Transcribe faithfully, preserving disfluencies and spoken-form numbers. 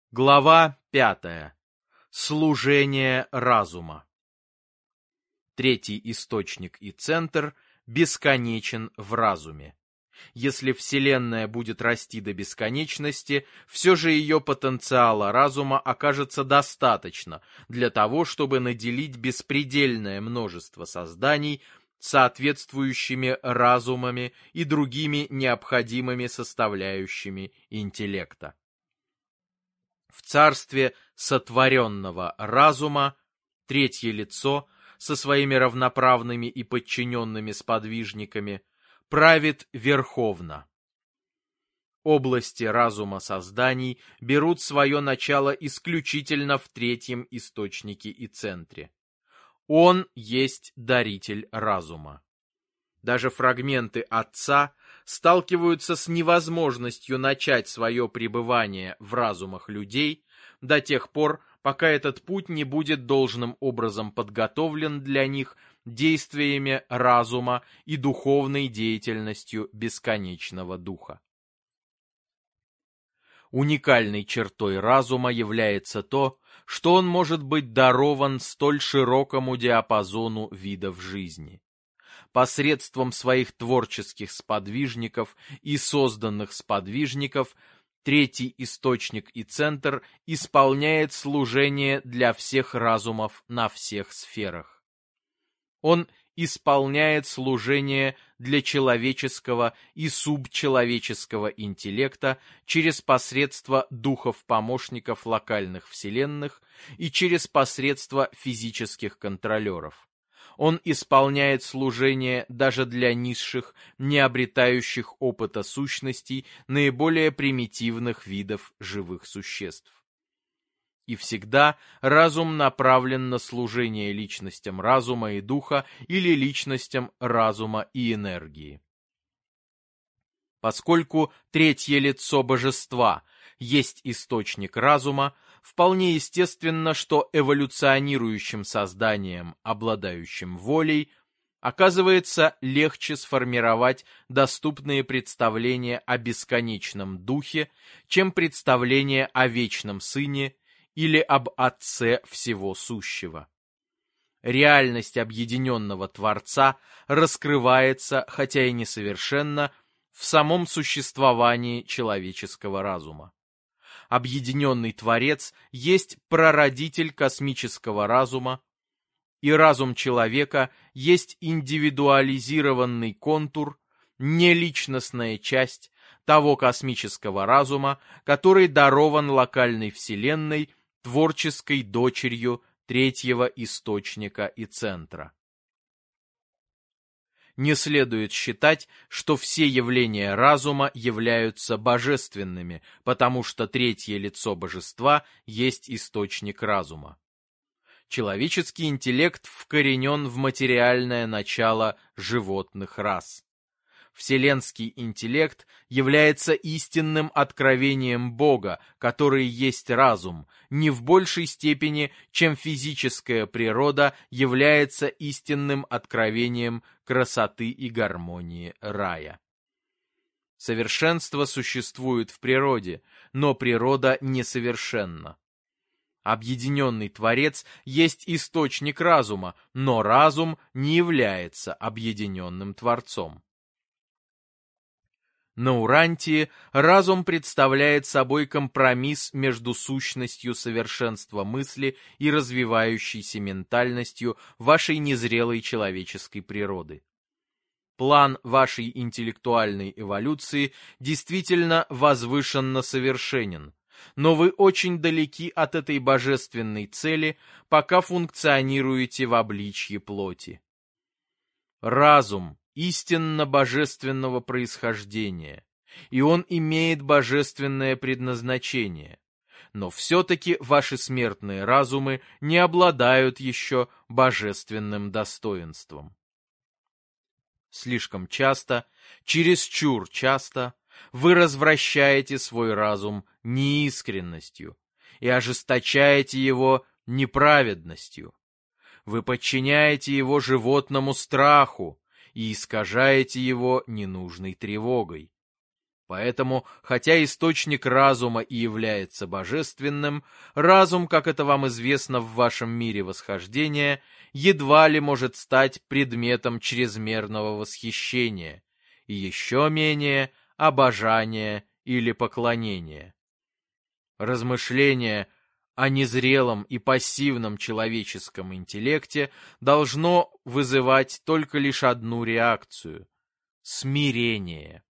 Глава пятая. Служение разума. Третий источник и центр бесконечен в разуме. Если Вселенная будет расти до бесконечности, все же ее потенциала разума окажется достаточно для того, чтобы наделить беспредельное множество созданий соответствующими разумами и другими необходимыми составляющими интеллекта. В царстве сотворенного разума третье лицо со своими равноправными и подчиненными сподвижниками правит верховно. Области разума созданий берут свое начало исключительно в третьем источнике и центре. Он есть даритель разума. Даже фрагменты Отца сталкиваются с невозможностью начать свое пребывание в разумах людей до тех пор, пока этот путь не будет должным образом подготовлен для них действиями разума и духовной деятельностью бесконечного духа. Уникальной чертой разума является то, что он может быть дарован столь широкому диапазону видов жизни. Посредством своих творческих сподвижников и созданных сподвижников третий источник и центр исполняет служение для всех разумов на всех сферах. Он исполняет служение для человеческого и субчеловеческого интеллекта через посредство духов-помощников локальных вселенных и через посредство физических контролеров. Он исполняет служение даже для низших, не обретающих опыта сущностей, наиболее примитивных видов живых существ. И всегда разум направлен на служение личностям разума и духа или личностям разума и энергии. Поскольку третье лицо божества есть источник разума, вполне естественно, что эволюционирующим созданием, обладающим волей, оказывается легче сформировать доступные представления о бесконечном духе, чем представления о вечном сыне или об Отце всего сущего. Реальность объединенного Творца раскрывается, хотя и несовершенно, в самом существовании человеческого разума. Объединенный Творец есть прародитель космического разума, и разум человека есть индивидуализированный контур, неличностная часть того космического разума, который дарован локальной вселенной, творческой дочерью третьего источника и центра. Не следует считать, что все явления разума являются божественными, потому что третье лицо божества есть источник разума. Человеческий интеллект вкоренен в материальное начало животных рас. Вселенский интеллект является истинным откровением Бога, который есть разум, не в большей степени, чем физическая природа является истинным откровением красоты и гармонии рая. Совершенство существует в природе, но природа несовершенна. Объединенный Творец есть источник разума, но разум не является объединенным Творцом. На Урантии разум представляет собой компромисс между сущностью совершенства мысли и развивающейся ментальностью вашей незрелой человеческой природы. План вашей интеллектуальной эволюции действительно возвышенно совершенен, но вы очень далеки от этой божественной цели, пока функционируете в обличье плоти. Разум истинно божественного происхождения, и он имеет божественное предназначение, но все-таки ваши смертные разумы не обладают еще божественным достоинством. Слишком часто, чересчур часто, вы развращаете свой разум неискренностью и ожесточаете его неправедностью. Вы подчиняете его животному страху и искажаете его ненужной тревогой. Поэтому, хотя источник разума и является божественным, разум, как это вам известно в вашем мире восхождения, едва ли может стать предметом чрезмерного восхищения, и еще менее обожания или поклонения. Размышление о незрелом и пассивном человеческом интеллекте должно вызывать только лишь одну реакцию — смирение.